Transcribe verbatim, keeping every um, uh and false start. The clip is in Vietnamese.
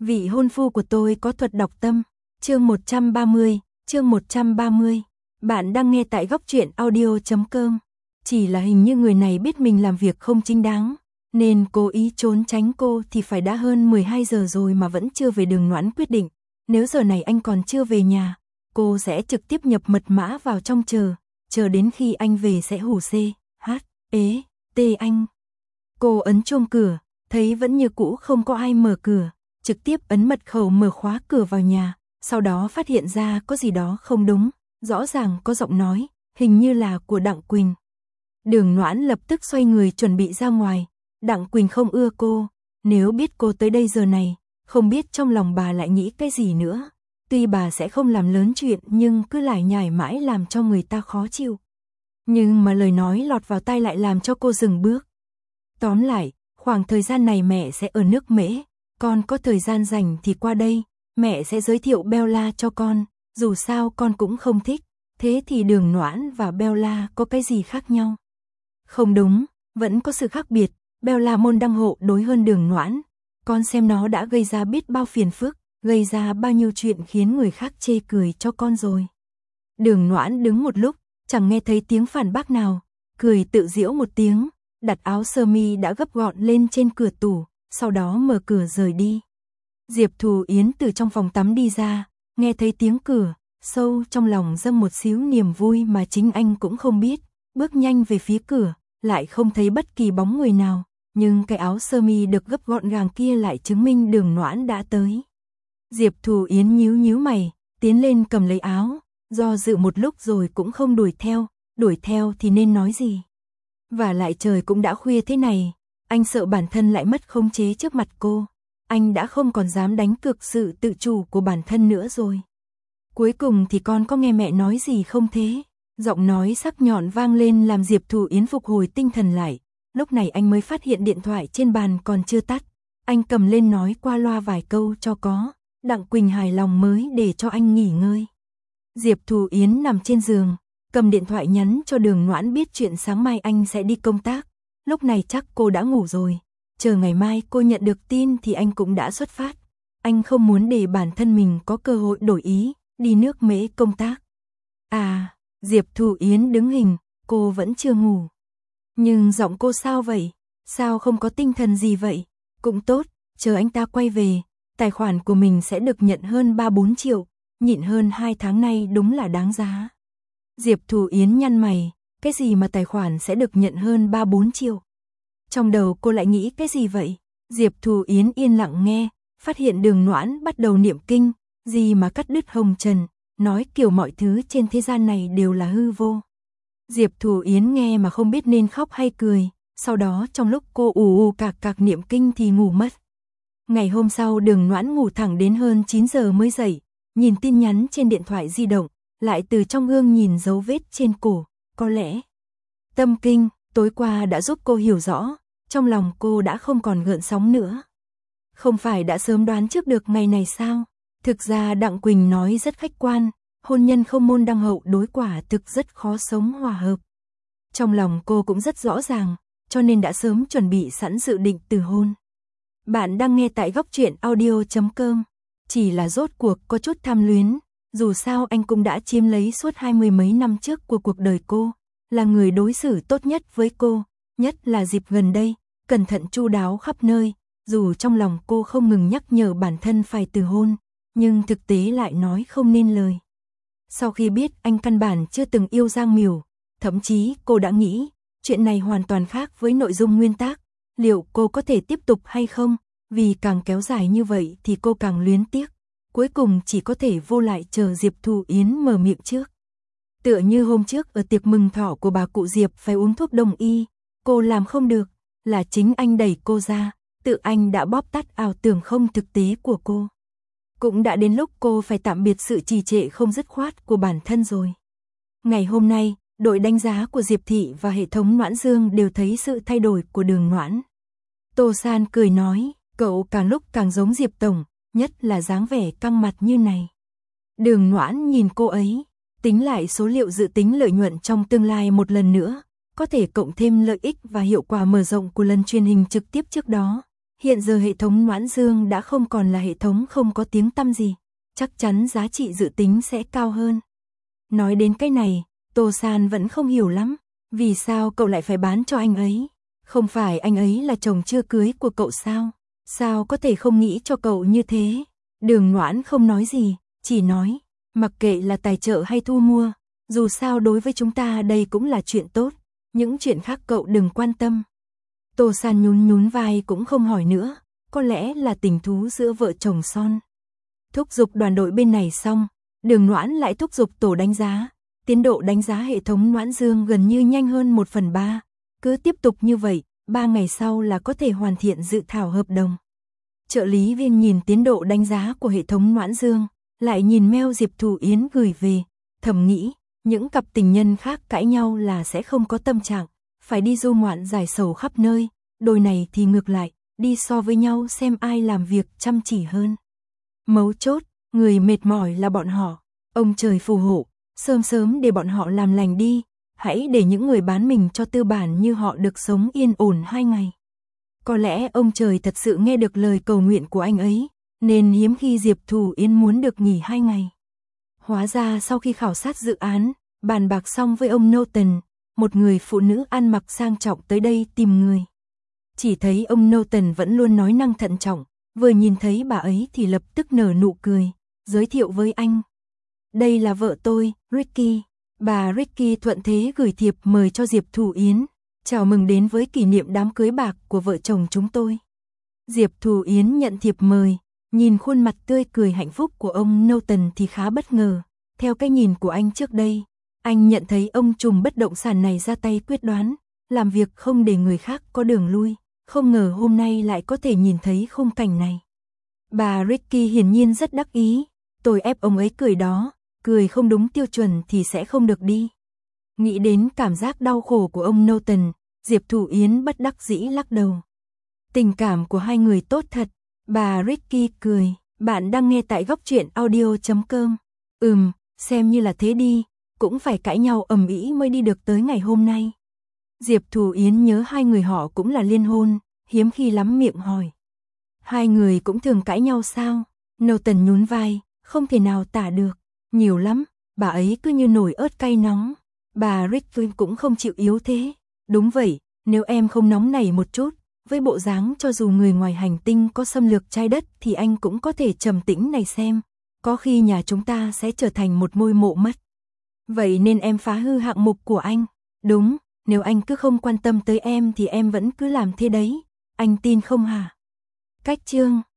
Vị hôn phu của tôi có thuật đọc tâm. Chương một trăm ba mươi, chương một trăm ba mươi. Bạn đang nghe tại góc truyện audio chấm com. Chỉ là hình như người này biết mình làm việc không chính đáng, nên cố ý trốn tránh cô thì phải đã hơn mười hai giờ rồi mà vẫn chưa về. Đường Noãn quyết định, nếu giờ này anh còn chưa về nhà, cô sẽ trực tiếp nhập mật mã vào trong chờ, chờ đến khi anh về sẽ hù C, H, ế, T anh. Cô ấn chuông cửa, thấy vẫn như cũ không có ai mở cửa, trực tiếp ấn mật khẩu mở khóa cửa vào nhà, sau đó phát hiện ra có gì đó không đúng, rõ ràng có giọng nói, hình như là của Đặng Quỳnh. Đường Noãn lập tức xoay người chuẩn bị ra ngoài. Đặng Quỳnh không ưa cô, nếu biết cô tới đây giờ này, không biết trong lòng bà lại nghĩ cái gì nữa. Tuy bà sẽ không làm lớn chuyện nhưng cứ lải nhải mãi làm cho người ta khó chịu. Nhưng mà lời nói lọt vào tai lại làm cho cô dừng bước. Tóm lại, khoảng thời gian này mẹ sẽ ở nước Mễ, con có thời gian rảnh thì qua đây, mẹ sẽ giới thiệu Bella cho con, dù sao con cũng không thích. Thế thì Đường Noãn và Bella có cái gì khác nhau? Không đúng, vẫn có sự khác biệt. Bella môn đăng hộ đối hơn Đường Noãn, con xem nó đã gây ra biết bao phiền phức, gây ra bao nhiêu chuyện khiến người khác chê cười cho con rồi. Đường Noãn đứng một lúc, chẳng nghe thấy tiếng phản bác nào, cười tự giễu một tiếng, đặt áo sơ mi đã gấp gọn lên trên cửa tủ, sau đó mở cửa rời đi. Diệp Thù Yến từ trong phòng tắm đi ra, nghe thấy tiếng cửa, sâu trong lòng dâng một xíu niềm vui mà chính anh cũng không biết, bước nhanh về phía cửa, lại không thấy bất kỳ bóng người nào, nhưng cái áo sơ mi được gấp gọn gàng kia lại chứng minh Đường Noãn đã tới. Diệp Thù Yến nhíu nhíu mày, tiến lên cầm lấy áo, do dự một lúc rồi cũng không đuổi theo, đuổi theo thì nên nói gì. Và lại trời cũng đã khuya thế này, anh sợ bản thân lại mất khống chế trước mặt cô, anh đã không còn dám đánh cược sự tự chủ của bản thân nữa rồi. Cuối cùng thì con có nghe mẹ nói gì không thế? Giọng nói sắc nhọn vang lên làm Diệp Thù Yến phục hồi tinh thần lại, lúc này anh mới phát hiện điện thoại trên bàn còn chưa tắt, anh cầm lên nói qua loa vài câu cho có, Đặng Quỳnh hài lòng mới để cho anh nghỉ ngơi. Diệp Thù Yến nằm trên giường, cầm điện thoại nhắn cho Đường Noãn biết chuyện sáng mai anh sẽ đi công tác, lúc này chắc cô đã ngủ rồi, chờ ngày mai cô nhận được tin thì anh cũng đã xuất phát, anh không muốn để bản thân mình có cơ hội đổi ý, đi nước Mễ công tác. À, Diệp Thù Yến đứng hình, cô vẫn chưa ngủ. Nhưng giọng cô sao vậy? Sao không có tinh thần gì vậy? Cũng tốt, chờ anh ta quay về, tài khoản của mình sẽ được nhận hơn ba bốn triệu, nhịn hơn hai tháng nay đúng là đáng giá. Diệp Thù Yến nhăn mày, cái gì mà tài khoản sẽ được nhận hơn ba bốn triệu? Trong đầu cô lại nghĩ cái gì vậy? Diệp Thù Yến yên lặng nghe, phát hiện Đường Noãn bắt đầu niệm kinh, gì mà cắt đứt hồng trần, nói kiểu mọi thứ trên thế gian này đều là hư vô. Diệp Thù Yến nghe mà không biết nên khóc hay cười, sau đó trong lúc cô ù ù cạc cạc niệm kinh thì ngủ mất. Ngày hôm sau Đường Noãn ngủ thẳng đến hơn chín giờ mới dậy, nhìn tin nhắn trên điện thoại di động, lại từ trong gương nhìn dấu vết trên cổ, có lẽ tâm kinh tối qua đã giúp cô hiểu rõ, trong lòng cô đã không còn gợn sóng nữa. Không phải đã sớm đoán trước được ngày này sao? Thực ra Đặng Quỳnh nói rất khách quan, hôn nhân không môn đăng hậu đối quả thực rất khó sống hòa hợp. Trong lòng cô cũng rất rõ ràng, cho nên đã sớm chuẩn bị sẵn dự định từ hôn. Bạn đang nghe tại góc truyện audio chấm com. Chỉ là rốt cuộc có chút tham luyến, dù sao anh cũng đã chiếm lấy suốt hai mươi mấy năm trước của cuộc đời cô, là người đối xử tốt nhất với cô, nhất là dịp gần đây, cẩn thận chu đáo khắp nơi, dù trong lòng cô không ngừng nhắc nhở bản thân phải từ hôn, nhưng thực tế lại nói không nên lời. Sau khi biết anh căn bản chưa từng yêu Giang Miểu, thậm chí cô đã nghĩ, chuyện này hoàn toàn khác với nội dung nguyên tác, liệu cô có thể tiếp tục hay không, vì càng kéo dài như vậy thì cô càng luyến tiếc, cuối cùng chỉ có thể vô lại chờ Diệp Thù Yến mở miệng trước. Tựa như hôm trước ở tiệc mừng thọ của bà cụ Diệp phải uống thuốc đông y, cô làm không được, là chính anh đẩy cô ra, tự anh đã bóp tắt ảo tưởng không thực tế của cô. Cũng đã đến lúc cô phải tạm biệt sự trì trệ không dứt khoát của bản thân rồi. Ngày hôm nay, đội đánh giá của Diệp Thị và hệ thống Noãn Dương đều thấy sự thay đổi của Đường Noãn. Tô San cười nói, cậu càng lúc càng giống Diệp Tổng, nhất là dáng vẻ căng mặt như này. Đường Noãn nhìn cô ấy, tính lại số liệu dự tính lợi nhuận trong tương lai một lần nữa, có thể cộng thêm lợi ích và hiệu quả mở rộng của lần truyền hình trực tiếp trước đó. Hiện giờ hệ thống Noãn Dương đã không còn là hệ thống không có tiếng tăm gì, chắc chắn giá trị dự tính sẽ cao hơn. Nói đến cái này, Tô San vẫn không hiểu lắm, vì sao cậu lại phải bán cho anh ấy? Không phải anh ấy là chồng chưa cưới của cậu sao? Sao có thể không nghĩ cho cậu như thế? Đường Noãn không nói gì, chỉ nói, mặc kệ là tài trợ hay thu mua, dù sao đối với chúng ta đây cũng là chuyện tốt, những chuyện khác cậu đừng quan tâm. Tô San nhún nhún vai cũng không hỏi nữa, có lẽ là tình thú giữa vợ chồng son. Thúc giục đoàn đội bên này xong, Đường Noãn lại thúc giục tổ đánh giá, tiến độ đánh giá hệ thống Noãn Dương gần như nhanh hơn một phần ba, cứ tiếp tục như vậy, ba ngày sau là có thể hoàn thiện dự thảo hợp đồng. Trợ lý viên nhìn tiến độ đánh giá của hệ thống Noãn Dương, lại nhìn mail Diệp Thù Yến gửi về, thầm nghĩ, những cặp tình nhân khác cãi nhau là sẽ không có tâm trạng, phải đi du ngoạn giải sầu khắp nơi, đôi này thì ngược lại, đi so với nhau xem ai làm việc chăm chỉ hơn. Mấu chốt, người mệt mỏi là bọn họ, ông trời phù hộ, sớm sớm để bọn họ làm lành đi, hãy để những người bán mình cho tư bản như họ được sống yên ổn hai ngày. Có lẽ ông trời thật sự nghe được lời cầu nguyện của anh ấy, nên hiếm khi Diệp Thù Yến muốn được nghỉ hai ngày. Hóa ra sau khi khảo sát dự án, bàn bạc xong với ông Norton, một người phụ nữ ăn mặc sang trọng tới đây tìm người. Chỉ thấy ông Norton vẫn luôn nói năng thận trọng, vừa nhìn thấy bà ấy thì lập tức nở nụ cười, giới thiệu với anh. Đây là vợ tôi, Ricky. Bà Ricky thuận thế gửi thiệp mời cho Diệp Thù Yến, chào mừng đến với kỷ niệm đám cưới bạc của vợ chồng chúng tôi. Diệp Thù Yến nhận thiệp mời, nhìn khuôn mặt tươi cười hạnh phúc của ông Norton thì khá bất ngờ. Theo cái nhìn của anh trước đây, anh nhận thấy ông trùm bất động sản này ra tay quyết đoán, làm việc không để người khác có đường lui, không ngờ hôm nay lại có thể nhìn thấy khung cảnh này. Bà Ricky hiển nhiên rất đắc ý, tôi ép ông ấy cười đó, cười không đúng tiêu chuẩn thì sẽ không được đi. Nghĩ đến cảm giác đau khổ của ông Norton, Diệp Thù Yến bất đắc dĩ lắc đầu. Tình cảm của hai người tốt thật, bà Ricky cười, bạn đang nghe tại góc truyện audio chấm com. Ừm, xem như là thế đi, cũng phải cãi nhau ầm ĩ mới đi được tới ngày hôm nay. Diệp Thù Yến nhớ hai người họ cũng là liên hôn, hiếm khi lắm miệng hỏi. Hai người cũng thường cãi nhau sao? Norton nhún vai, không thể nào tả được, nhiều lắm, bà ấy cứ như nồi ớt cay nóng. Bà Ricky cũng không chịu yếu thế. Đúng vậy, nếu em không nóng nảy một chút, với bộ dáng cho dù người ngoài hành tinh có xâm lược trái đất thì anh cũng có thể trầm tĩnh này xem, có khi nhà chúng ta sẽ trở thành một ngôi mộ mất. Vậy nên em phá hư hạng mục của anh. Đúng, nếu anh cứ không quan tâm tới em thì em vẫn cứ làm thế đấy, anh tin không hả? Cách chương